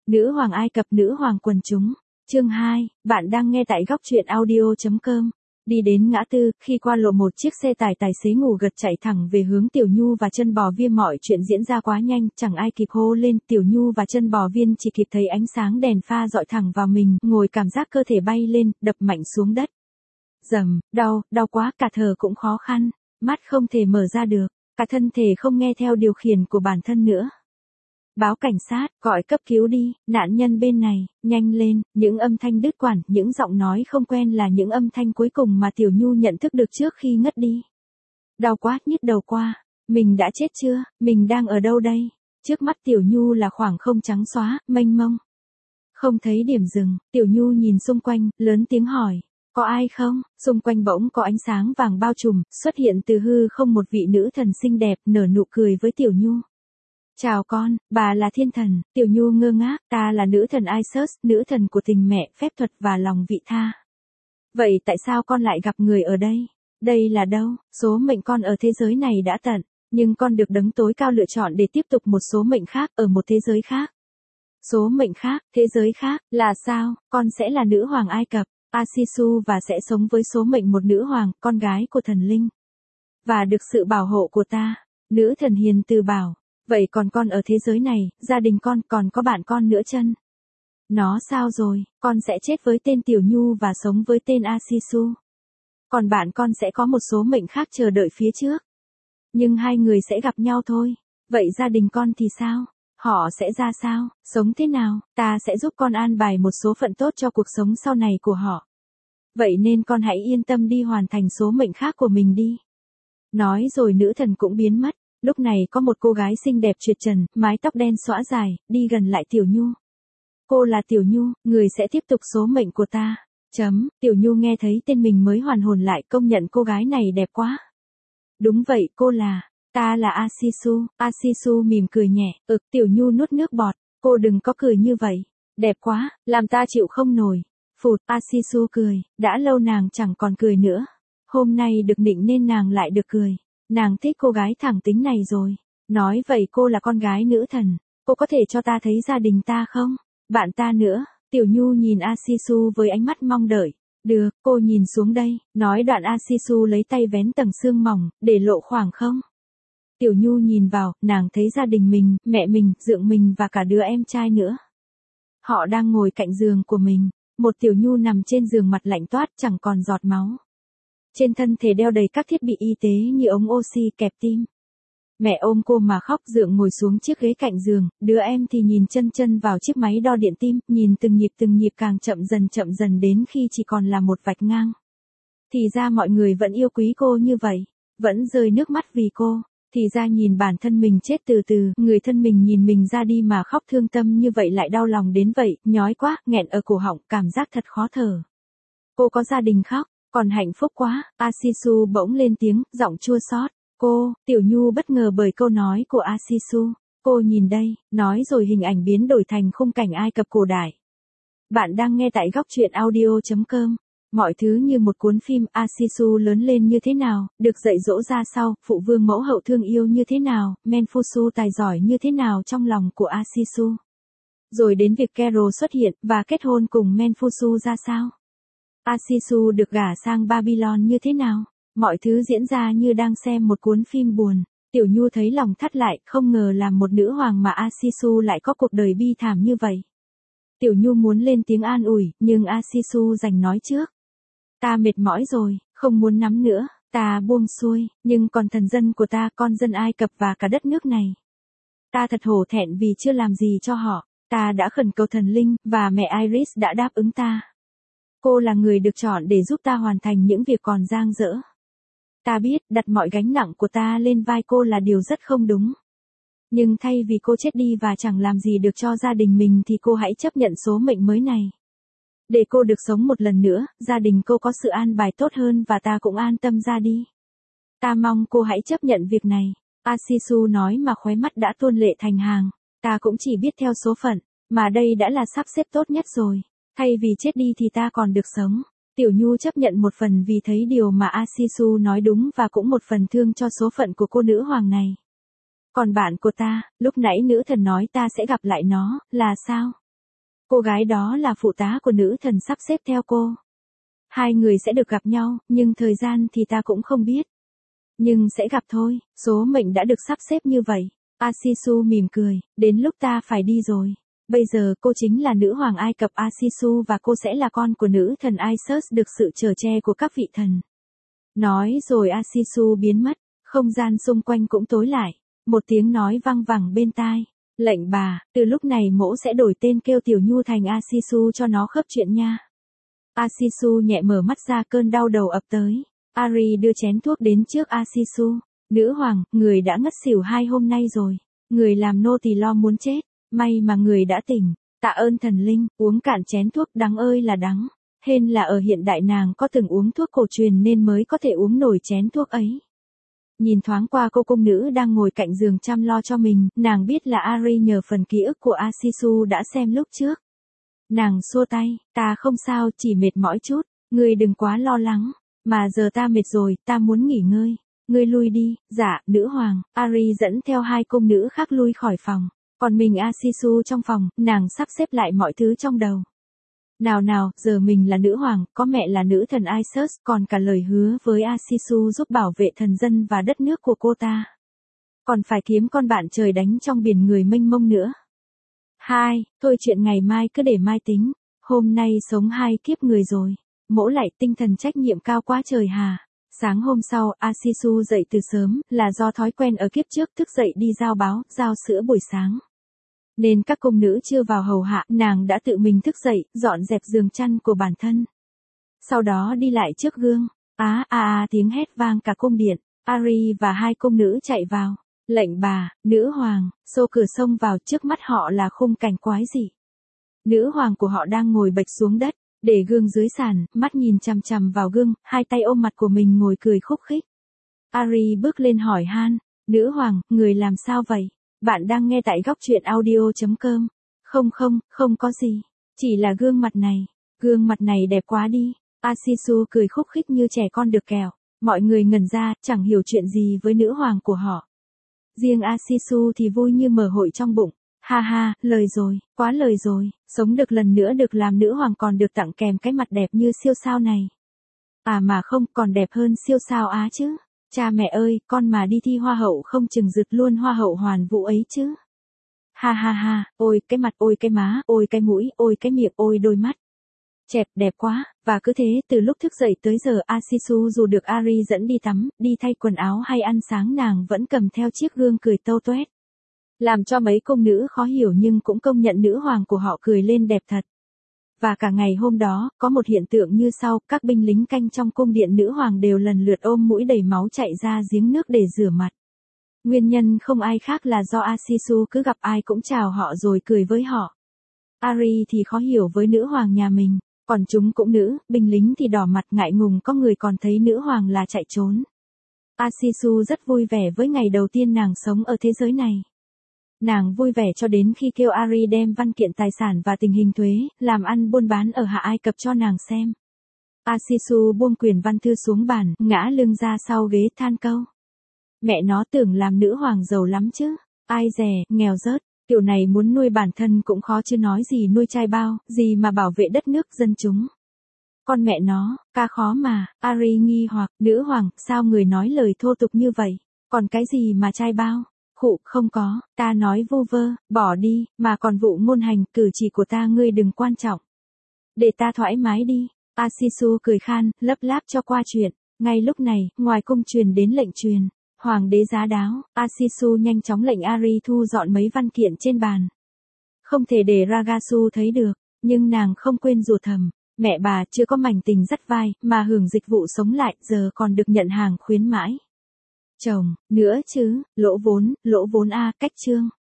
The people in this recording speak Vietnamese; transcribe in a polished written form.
Nữ hoàng Ai Cập, nữ hoàng quần chúng. Chương 2, bạn đang nghe tại góc truyện audio.com. Đi đến ngã tư, khi qua lộ một chiếc xe tải tài xế ngủ gật chạy thẳng về hướng Tiểu Nhu và Chân Bò Viên. Mọi chuyện diễn ra quá nhanh, chẳng ai kịp hô lên. Tiểu Nhu và Chân Bò Viên chỉ kịp thấy ánh sáng đèn pha dọi thẳng vào mình, ngồi cảm giác cơ thể bay lên, đập mạnh xuống đất. Rầm, đau quá, cả thở cũng khó khăn, mắt không thể mở ra được, cả thân thể không nghe theo điều khiển của bản thân nữa. Báo cảnh sát, gọi cấp cứu đi, nạn nhân bên này, nhanh lên. Những âm thanh đứt quãng, những giọng nói không quen là những âm thanh cuối cùng mà Tiểu Nhu nhận thức được trước khi ngất đi. Đau quá, nhức đầu quá, mình đã chết chưa, mình đang ở đâu đây? Trước mắt Tiểu Nhu là khoảng không trắng xóa, mênh mông. Không thấy điểm dừng, Tiểu Nhu nhìn xung quanh, lớn tiếng hỏi, có ai không? Xung quanh bỗng có ánh sáng vàng bao trùm, xuất hiện từ hư không một vị nữ thần xinh đẹp, nở nụ cười với Tiểu Nhu. Chào con, bà là thiên thần. Tiểu Nhu ngơ ngác, ta là nữ thần Isis, nữ thần của tình mẹ, phép thuật và lòng vị tha. Vậy tại sao con lại gặp người ở đây? Đây là đâu? Số mệnh con ở thế giới này đã tận, nhưng con được đấng tối cao lựa chọn để tiếp tục một số mệnh khác ở một thế giới khác. Số mệnh khác, thế giới khác, là sao? Con sẽ là nữ hoàng Ai Cập, Asisu, và sẽ sống với số mệnh một nữ hoàng, con gái của thần linh. Và được sự bảo hộ của ta. Nữ thần hiền từ bảo. Vậy còn con ở thế giới này, gia đình con, còn có bạn con nữa chân? Nó sao rồi, con sẽ chết với tên Tiểu Nhu và sống với tên Asisu. Còn bạn con sẽ có một số mệnh khác chờ đợi phía trước. Nhưng hai người sẽ gặp nhau thôi. Vậy gia đình con thì sao? Họ sẽ ra sao, sống thế nào? Ta sẽ giúp con an bài một số phận tốt cho cuộc sống sau này của họ. Vậy nên con hãy yên tâm đi hoàn thành số mệnh khác của mình đi. Nói rồi nữ thần cũng biến mất. Lúc này có một cô gái xinh đẹp tuyệt trần, mái tóc đen xõa dài, đi gần lại Tiểu Nhu. Cô là Tiểu Nhu, người sẽ tiếp tục số mệnh của ta. Tiểu Nhu nghe thấy tên mình mới hoàn hồn lại, công nhận cô gái này đẹp quá. Đúng vậy, ta là Asisu. Asisu mỉm cười nhẹ, Tiểu Nhu nuốt nước bọt, cô đừng có cười như vậy. Đẹp quá, làm ta chịu không nổi. Phụt, Asisu cười, đã lâu nàng chẳng còn cười nữa. Hôm nay được nịnh nên nàng lại được cười. Nàng thích cô gái thẳng tính này rồi. Nói vậy cô là con gái nữ thần. Cô có thể cho ta thấy gia đình ta không? Bạn ta nữa. Tiểu Nhu nhìn Asisu với ánh mắt mong đợi. Được, cô nhìn xuống đây. Nói đoạn Asisu lấy tay vén tầng xương mỏng, để lộ khoảng không. Tiểu Nhu nhìn vào, nàng thấy gia đình mình, mẹ mình, dượng mình và cả đứa em trai nữa. Họ đang ngồi cạnh giường của mình. Một Tiểu Nhu nằm trên giường mặt lạnh toát, chẳng còn giọt máu. Trên thân thể đeo đầy các thiết bị y tế như ống oxy, kẹp tim. Mẹ ôm cô mà khóc, dượng ngồi xuống chiếc ghế cạnh giường, đứa em thì nhìn chân vào chiếc máy đo điện tim, nhìn từng nhịp càng chậm dần đến khi chỉ còn là một vạch ngang. Thì ra mọi người vẫn yêu quý cô như vậy, vẫn rơi nước mắt vì cô. Thì ra nhìn bản thân mình chết từ từ, người thân mình nhìn mình ra đi mà khóc thương tâm như vậy lại đau lòng đến vậy, nhói quá, nghẹn ở cổ họng, cảm giác thật khó thở. Cô có gia đình khóc. Còn hạnh phúc quá, Asisu bỗng lên tiếng, giọng chua xót. Tiểu Nhu bất ngờ bởi câu nói của Asisu. Cô nhìn đây, nói rồi hình ảnh biến đổi thành khung cảnh Ai Cập cổ đại. Bạn đang nghe tại góc truyện audio.com. Mọi thứ như một cuốn phim, Asisu lớn lên như thế nào, được dạy dỗ ra sao, phụ vương mẫu hậu thương yêu như thế nào, Menfusu tài giỏi như thế nào trong lòng của Asisu. Rồi đến việc Kero xuất hiện, và kết hôn cùng Menfusu ra sao. Asisu được gả sang Babylon như thế nào? Mọi thứ diễn ra như đang xem một cuốn phim buồn. Tiểu Nhu thấy lòng thắt lại, không ngờ là một nữ hoàng mà Asisu lại có cuộc đời bi thảm như vậy. Tiểu Nhu muốn lên tiếng an ủi, nhưng Asisu giành nói trước. Ta mệt mỏi rồi, không muốn nắm nữa, ta buông xuôi, nhưng còn thần dân của ta, con dân Ai Cập và cả đất nước này. Ta thật hổ thẹn vì chưa làm gì cho họ, ta đã khẩn cầu thần linh, và mẹ Iris đã đáp ứng ta. Cô là người được chọn để giúp ta hoàn thành những việc còn dang dở. Ta biết, đặt mọi gánh nặng của ta lên vai cô là điều rất không đúng. Nhưng thay vì cô chết đi và chẳng làm gì được cho gia đình mình thì cô hãy chấp nhận số mệnh mới này. Để cô được sống một lần nữa, gia đình cô có sự an bài tốt hơn và ta cũng an tâm ra đi. Ta mong cô hãy chấp nhận việc này. Asisu nói mà khóe mắt đã tuôn lệ thành hàng. Ta cũng chỉ biết theo số phận, mà đây đã là sắp xếp tốt nhất rồi. Thay vì chết đi thì ta còn được sống. Tiểu Nhu chấp nhận một phần vì thấy điều mà Asisu nói đúng và cũng một phần thương cho số phận của cô nữ hoàng này. Còn bạn của ta, lúc nãy nữ thần nói ta sẽ gặp lại nó, là sao? Cô gái đó là phụ tá của nữ thần sắp xếp theo cô. Hai người sẽ được gặp nhau, nhưng thời gian thì ta cũng không biết. Nhưng sẽ gặp thôi, số mệnh đã được sắp xếp như vậy. Asisu mỉm cười, đến lúc ta phải đi rồi. Bây giờ cô chính là nữ hoàng Ai Cập Asisu và cô sẽ là con của nữ thần Isis được sự chở che của các vị thần. Nói rồi Asisu biến mất, không gian xung quanh cũng tối lại. Một tiếng nói vang vẳng bên tai. Lệnh bà, từ lúc này mỗ sẽ đổi tên kêu Tiểu Nhu thành Asisu cho nó khớp chuyện nha. Asisu nhẹ mở mắt ra, cơn đau đầu ập tới. Ari đưa chén thuốc đến trước Asisu. Nữ hoàng, người đã ngất xỉu 2 hôm nay rồi. Người làm nô tỳ lo muốn chết. May mà người đã tỉnh. Tạ ơn thần linh, uống cạn chén thuốc, đắng ơi là đắng. Hên là ở hiện đại nàng có từng uống thuốc cổ truyền nên mới có thể uống nổi chén thuốc ấy. Nhìn thoáng qua cô cung nữ đang ngồi cạnh giường chăm lo cho mình, nàng biết là Ari nhờ phần ký ức của Asisu đã xem lúc trước. Nàng xua tay, ta không sao, chỉ mệt mỏi chút, ngươi đừng quá lo lắng, mà giờ ta mệt rồi, ta muốn nghỉ ngơi, ngươi lui đi. Dạ, nữ hoàng. Ari dẫn theo 2 cung nữ khác lui khỏi phòng, còn mình Asisu trong phòng, nàng sắp xếp lại mọi thứ trong đầu. Nào, giờ mình là nữ hoàng, có mẹ là nữ thần Isis, còn cả lời hứa với Asisu giúp bảo vệ thần dân và đất nước của cô ta. Còn phải kiếm con bạn trời đánh trong biển người mênh mông nữa. Thôi chuyện ngày mai cứ để mai tính, hôm nay sống 2 kiếp người rồi, mỗ lại tinh thần trách nhiệm cao quá trời hà. Sáng hôm sau, Asisu dậy từ sớm, là do thói quen ở kiếp trước thức dậy đi giao báo, giao sữa buổi sáng. Nên các cung nữ chưa vào hầu hạ, nàng đã tự mình thức dậy, dọn dẹp giường chăn của bản thân. Sau đó đi lại trước gương, tiếng hét vang cả cung điện, Ari và 2 cung nữ chạy vào. Lệnh bà, nữ hoàng, xô cửa xông vào, trước mắt họ là khung cảnh quái dị. Nữ hoàng của họ đang ngồi bệch xuống đất, để gương dưới sàn, mắt nhìn chằm chằm vào gương, 2 tay ôm mặt của mình ngồi cười khúc khích. Ari bước lên hỏi han, nữ hoàng, người làm sao vậy? Bạn đang nghe tại góc truyện audio.com. Không có gì. Chỉ là gương mặt này đẹp quá đi. Asisu cười khúc khích như trẻ con được kẹo. Mọi người ngẩn ra, chẳng hiểu chuyện gì với nữ hoàng của họ. Riêng Asisu thì vui như mở hội trong bụng. Ha, lời rồi, quá lời rồi. Sống được lần nữa được làm nữ hoàng còn được tặng kèm cái mặt đẹp như siêu sao này. À mà không, còn đẹp hơn siêu sao á chứ. Cha mẹ ơi, con mà đi thi hoa hậu không chừng rực luôn hoa hậu hoàn vũ ấy chứ. Ha, ôi cái mặt, ôi cái má, ôi cái mũi, ôi cái miệng, ôi đôi mắt. Chẹp, đẹp quá. Và cứ thế, từ lúc thức dậy tới giờ Asisu dù được Ari dẫn đi tắm, đi thay quần áo hay ăn sáng, nàng vẫn cầm theo chiếc gương cười tâu tuét. Làm cho mấy cung nữ khó hiểu nhưng cũng công nhận nữ hoàng của họ cười lên đẹp thật. Và cả ngày hôm đó, có một hiện tượng như sau, các binh lính canh trong cung điện nữ hoàng đều lần lượt ôm mũi đầy máu chạy ra giếng nước để rửa mặt. Nguyên nhân không ai khác là do Asisu cứ gặp ai cũng chào họ rồi cười với họ. Ari thì khó hiểu với nữ hoàng nhà mình, còn chúng cũng nữ, binh lính thì đỏ mặt ngại ngùng, có người còn thấy nữ hoàng là chạy trốn. Asisu rất vui vẻ với ngày đầu tiên nàng sống ở thế giới này. Nàng vui vẻ cho đến khi kêu Ari đem văn kiện tài sản và tình hình thuế, làm ăn buôn bán ở Hạ Ai Cập cho nàng xem. Asisu buông quyển văn thư xuống bàn, ngã lưng ra sau ghế than câu. Mẹ nó tưởng làm nữ hoàng giàu lắm chứ, ai dè, nghèo rớt, kiểu này muốn nuôi bản thân cũng khó chứ nói gì nuôi trai bao, gì mà bảo vệ đất nước dân chúng. Con mẹ nó, ca khó mà. Ari nghi hoặc, nữ hoàng, sao người nói lời thô tục như vậy, còn cái gì mà trai bao? Khụ, không có, ta nói vu vơ, bỏ đi, mà còn vụ ngôn hành, cử chỉ của ta ngươi đừng quan trọng. Để ta thoải mái đi. Asisu cười khan, lấp láp cho qua chuyện. Ngay lúc này, ngoài cung truyền đến lệnh truyền. Hoàng đế giá đáo, Asisu nhanh chóng lệnh Ari thu dọn mấy văn kiện trên bàn. Không thể để Ragasu thấy được, nhưng nàng không quên rủa thầm. Mẹ bà chưa có mảnh tình dắt vai, mà hưởng dịch vụ sống lại, giờ còn được nhận hàng khuyến mãi. Chồng, nữa chứ, lỗ vốn cách chương.